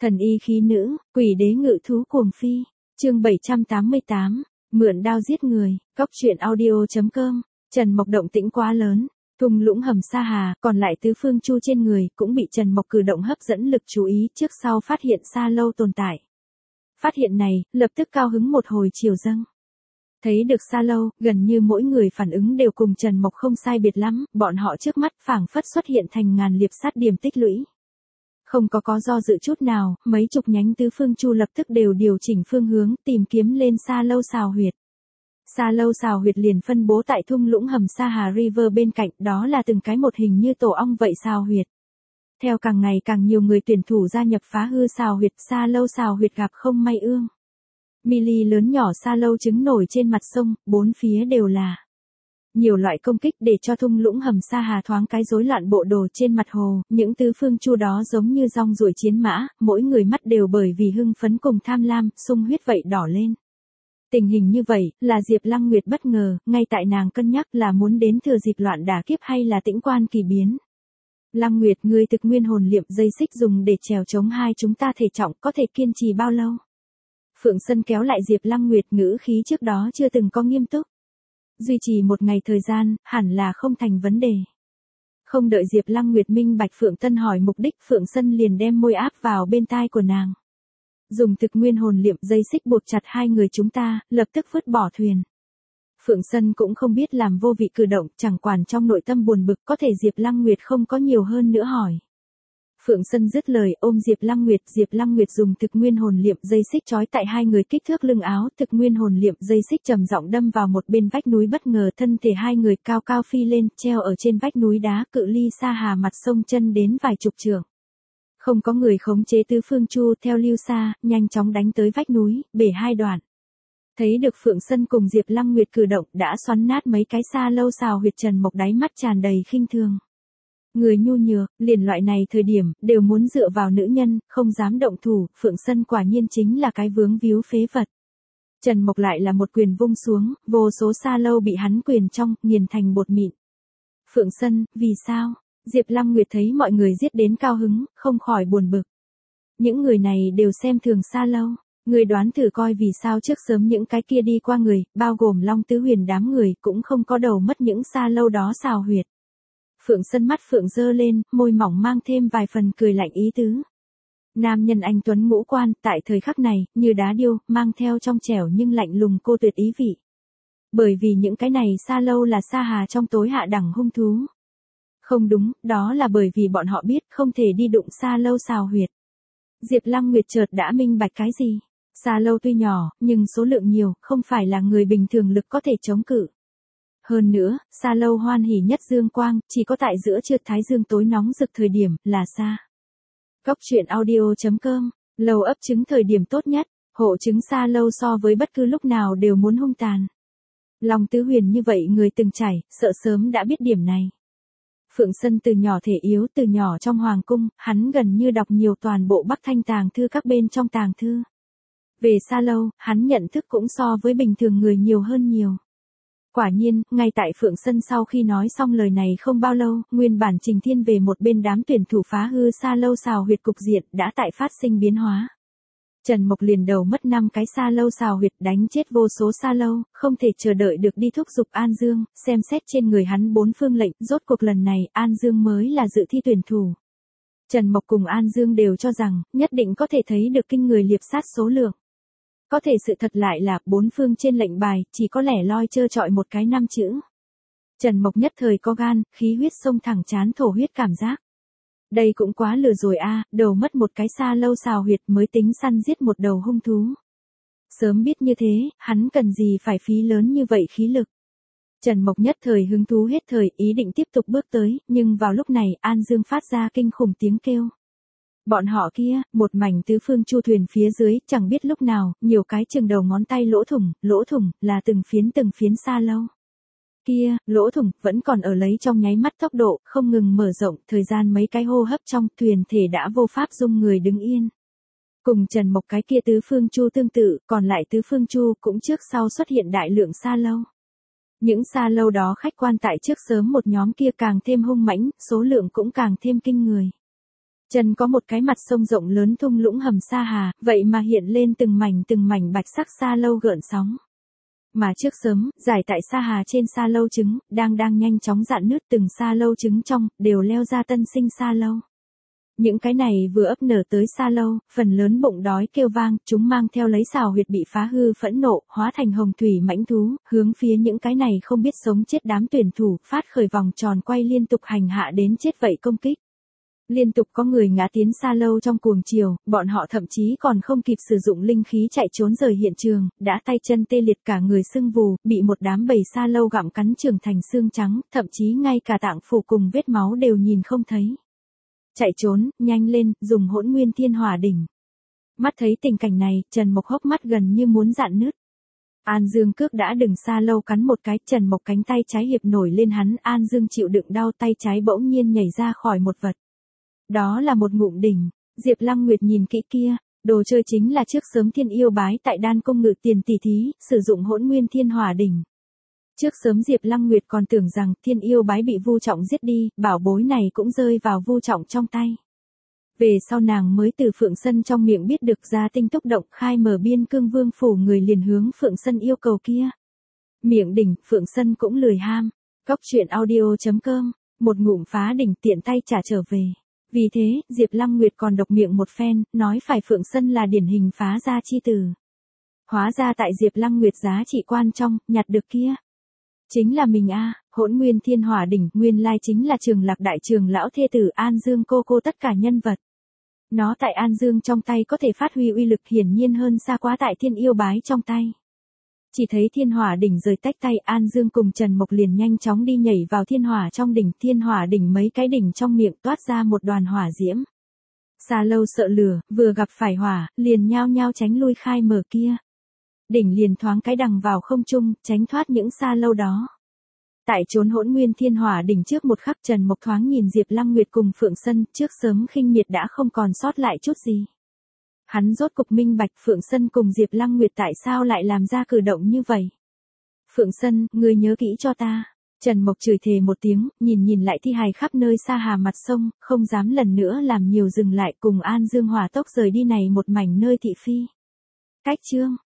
Thần y khí nữ, quỷ đế ngự thú cuồng phi. Chương 788, mượn đao giết người. Cóc truyện audio.com. Trần Mộc động tĩnh quá lớn, thung lũng hầm Sa Hà, còn lại tứ phương chu trên người cũng bị Trần Mộc cử động hấp dẫn lực chú ý, trước sau phát hiện Sa Lâu tồn tại. Phát hiện này, lập tức cao hứng một hồi chiều dâng. Thấy được Sa Lâu, gần như mỗi người phản ứng đều cùng Trần Mộc không sai biệt lắm, bọn họ trước mắt phảng phất xuất hiện thành ngàn liệp sát điểm tích lũy. Không có do dự chút nào, mấy chục nhánh tứ phương chu lập tức đều điều chỉnh phương hướng, tìm kiếm lên Sa Lâu xào huyệt. Sa Lâu xào huyệt liền phân bố tại thung lũng hầm Sa Hà River bên cạnh, đó là từng cái một hình như tổ ong vậy xào huyệt. Theo càng ngày càng nhiều người tuyển thủ gia nhập phá hư xào huyệt, Sa Lâu xào huyệt gặp không may ương. Mili lớn nhỏ Sa Lâu trứng nổi trên mặt sông, bốn phía đều là nhiều loại công kích để cho thung lũng hầm Sa Hà thoáng cái rối loạn bộ đồ trên mặt hồ, những tứ phương chu đó giống như rong ruổi chiến mã, mỗi người mắt đều bởi vì hưng phấn cùng tham lam, sung huyết vậy đỏ lên. Tình hình như vậy, là Diệp Lăng Nguyệt bất ngờ, ngay tại nàng cân nhắc là muốn đến thừa dịp loạn đả kiếp hay là tĩnh quan kỳ biến. Lăng Nguyệt, ngươi thực nguyên hồn liệm dây xích dùng để trèo chống hai chúng ta thể trọng có thể kiên trì bao lâu? Phượng Sân kéo lại Diệp Lăng Nguyệt, ngữ khí trước đó chưa từng có nghiêm túc. Duy trì một ngày thời gian, hẳn là không thành vấn đề. Không đợi Diệp Lăng Nguyệt minh bạch Phượng Tân hỏi mục đích, Phượng Sân liền đem môi áp vào bên tai của nàng. Dùng thực nguyên hồn liệm dây xích buộc chặt hai người chúng ta, lập tức vứt bỏ thuyền. Phượng Sân cũng không biết làm vô vị cử động, chẳng quản trong nội tâm buồn bực, có thể Diệp Lăng Nguyệt không có nhiều hơn nữa hỏi. Phượng Sân dứt lời ôm Diệp Lăng Nguyệt dùng thực nguyên hồn liệm dây xích trói tại hai người kích thước lưng áo, thực nguyên hồn liệm dây xích trầm giọng đâm vào một bên vách núi, bất ngờ thân thể hai người cao cao phi lên, treo ở trên vách núi đá, cự ly Sa Hà mặt sông chân đến vài chục trượng. Không có người khống chế tứ phương chu, theo lưu xa, nhanh chóng đánh tới vách núi, bể hai đoạn. Thấy được Phượng Sân cùng Diệp Lăng Nguyệt cử động, đã xoắn nát mấy cái Sa Lâu xào huyệt, Trần Mộc đáy mắt tràn đầy khinh thường. Người nhu nhược, liền loại này thời điểm, đều muốn dựa vào nữ nhân, không dám động thủ, Phượng Sân quả nhiên chính là cái vướng víu phế vật. Trần Mộc lại là một quyền vung xuống, vô số Sa Lâu bị hắn quyền trong, nghiền thành bột mịn. Phượng Sân, vì sao? Diệp Lăng Nguyệt thấy mọi người giết đến cao hứng, không khỏi buồn bực. Những người này đều xem thường Sa Lâu. Người đoán thử coi vì sao trước sớm những cái kia đi qua người, bao gồm Long Tứ Huyền đám người, cũng không có đầu mất những Sa Lâu đó xào huyệt. Phượng Sân mắt Phượng giơ lên, môi mỏng mang thêm vài phần cười lạnh ý tứ. Nam nhân anh tuấn ngũ quan, tại thời khắc này, như đá điêu, mang theo trong trẻo nhưng lạnh lùng cô tuyệt ý vị. Bởi vì những cái này Sa Lâu là Sa Hà trong tối hạ đẳng hung thú. Không đúng, đó là bởi vì bọn họ biết không thể đi đụng Sa Lâu xào huyệt. Diệp Lăng Nguyệt chợt đã minh bạch cái gì? Sa Lâu tuy nhỏ, nhưng số lượng nhiều, không phải là người bình thường lực có thể chống cự. Hơn nữa, Sa Lâu hoan hỉ nhất dương quang, chỉ có tại giữa trưa thái dương tối nóng rực thời điểm, là Sa. Cóc truyện audio.com, Lâu ấp trứng thời điểm tốt nhất, hộ trứng Sa Lâu so với bất cứ lúc nào đều muốn hung tàn. Long Tứ Huyền như vậy người từng trải, sợ sớm đã biết điểm này. Phượng Sân từ nhỏ thể yếu, từ nhỏ trong hoàng cung, hắn gần như đọc nhiều toàn bộ Bắc Thanh tàng thư các bên trong tàng thư. Về Sa Lâu, hắn nhận thức cũng so với bình thường người nhiều hơn nhiều. Quả nhiên, ngay tại Phượng Sân sau khi nói xong lời này không bao lâu, nguyên bản Trình Thiên về một bên đám tuyển thủ phá hư Sa Lâu xào huyệt cục diện đã tại phát sinh biến hóa. Trần Mộc liền đầu mất 5 cái Sa Lâu xào huyệt, đánh chết vô số Sa Lâu, không thể chờ đợi được đi thúc giục An Dương, xem xét trên người hắn 4 phương lệnh, rốt cuộc lần này An Dương mới là dự thi tuyển thủ. Trần Mộc cùng An Dương đều cho rằng, nhất định có thể thấy được kinh người liệp sát số lượng. Có thể sự thật lại là, 4 phương trên lệnh bài, chỉ có lẻ loi trơ trọi một cái 5 chữ. Trần Mộc nhất thời có gan, khí huyết xông thẳng trán thổ huyết cảm giác. Đây cũng quá lừa rồi a, đầu mất một cái Sa Lâu xào huyệt mới tính săn giết một đầu hung thú. Sớm biết như thế, hắn cần gì phải phí lớn như vậy khí lực. Trần Mộc nhất thời hứng thú hết thời, ý định tiếp tục bước tới, nhưng vào lúc này, An Dương phát ra kinh khủng tiếng kêu. Bọn họ kia, một mảnh tứ phương chu thuyền phía dưới, chẳng biết lúc nào, nhiều cái chừng đầu ngón tay lỗ thủng, là từng phiến Sa Lâu. Kia, lỗ thủng, vẫn còn ở lấy trong nháy mắt tốc độ, không ngừng mở rộng, thời gian mấy cái hô hấp trong, thuyền thể đã vô pháp dung người đứng yên. Cùng Trần Mộc cái kia tứ phương chu tương tự, còn lại tứ phương chu cũng trước sau xuất hiện đại lượng Sa Lâu. Những Sa Lâu đó khách quan tại trước sớm một nhóm kia càng thêm hung mãnh, số lượng cũng càng thêm kinh người. Chân có một cái mặt sông rộng lớn thung lũng hầm Sa Hà, vậy mà hiện lên từng mảnh bạch sắc sa lâu gợn sóng. Mà trước sớm, giải tại Sa Hà trên sa lâu trứng, đang nhanh chóng rạn nứt từng sa lâu trứng trong, đều leo ra tân sinh sa lâu. Những cái này vừa ấp nở tới sa lâu, phần lớn bụng đói kêu vang, chúng mang theo lấy xào huyệt bị phá hư phẫn nộ, hóa thành hồng thủy mãnh thú, hướng phía những cái này không biết sống chết đám tuyển thủ, phát khởi vòng tròn quay liên tục hành hạ đến chết vậy công kích. Liên tục có người ngã tiến sa lâu trong cuồng chiều, bọn họ thậm chí còn không kịp sử dụng linh khí chạy trốn rời hiện trường, đã tay chân tê liệt cả người sưng vù, bị một đám bầy sa lâu gặm cắn trưởng thành xương trắng, thậm chí ngay cả tạng phủ cùng vết máu đều nhìn không thấy. Chạy trốn, nhanh lên, dùng Hỗn Nguyên Thiên Hỏa đỉnh. Mắt thấy tình cảnh này, Trần Mộc hốc mắt gần như muốn rạn nứt. An Dương Cước đã đừng sa lâu cắn một cái, Trần Mộc cánh tay trái hiệp nổi lên hắn, An Dương chịu đựng đau tay trái bỗng nhiên nhảy ra khỏi một vật. Đó là một ngụm đỉnh. Diệp Lăng Nguyệt nhìn kỹ kia, đồ chơi chính là trước sớm Thiên Yêu Bái tại Đan Cung ngự tiền tỷ thí, sử dụng Hỗn Nguyên Thiên Hỏa đỉnh. Trước sớm Diệp Lăng Nguyệt còn tưởng rằng Thiên Yêu Bái bị Vu Trọng giết đi, bảo bối này cũng rơi vào Vu Trọng trong tay. Về sau nàng mới từ Phượng Sân trong miệng biết được ra tinh túc động, khai mở Biên Cương Vương phủ, người liền hướng Phượng Sân yêu cầu kia. Miệng đỉnh, Phượng Sân cũng lười ham. Cóc truyện audio.com, một ngụm phá đỉnh tiện tay trả trở về. Vì thế, Diệp Lăng Nguyệt còn độc miệng một phen, nói phải Phượng Sân là điển hình phá gia chi tử. Hóa ra tại Diệp Lăng Nguyệt giá trị quan trong, nhặt được kia. Chính là mình a. Hỗn Nguyên Thiên Hỏa đỉnh, nguyên lai chính là Trường Lạc đại trường lão thê tử An Dương cô tất cả nhân vật. Nó tại An Dương trong tay có thể phát huy uy lực hiển nhiên hơn xa quá tại Thiên Yêu Bái trong tay. Chỉ thấy Thiên Hỏa đỉnh rời tách tay, An Dương cùng Trần Mộc liền nhanh chóng đi nhảy vào Thiên Hỏa trong đỉnh, Thiên Hỏa đỉnh mấy cái đỉnh trong miệng toát ra một đoàn hỏa diễm. Sa lâu sợ lửa, vừa gặp phải hỏa, liền nhao nhao tránh lui khai mở kia. Đỉnh liền thoáng cái đằng vào không trung, tránh thoát những sa lâu đó. Tại trốn Hỗn Nguyên Thiên Hỏa đỉnh trước một khắc, Trần Mộc thoáng nhìn Diệp Lăng Nguyệt cùng Phượng Sân, trước sớm khinh miệt đã không còn sót lại chút gì. Hắn rốt cục minh bạch Phượng Sân cùng Diệp Lăng Nguyệt tại sao lại làm ra cử động như vậy. Phượng Sân, ngươi nhớ kỹ cho ta. Trần Mộc chửi thề một tiếng, nhìn lại thi hài khắp nơi Sa Hà mặt sông, không dám lần nữa làm nhiều dừng lại, cùng An Dương hỏa tốc rời đi này một mảnh nơi thị phi. Cách chương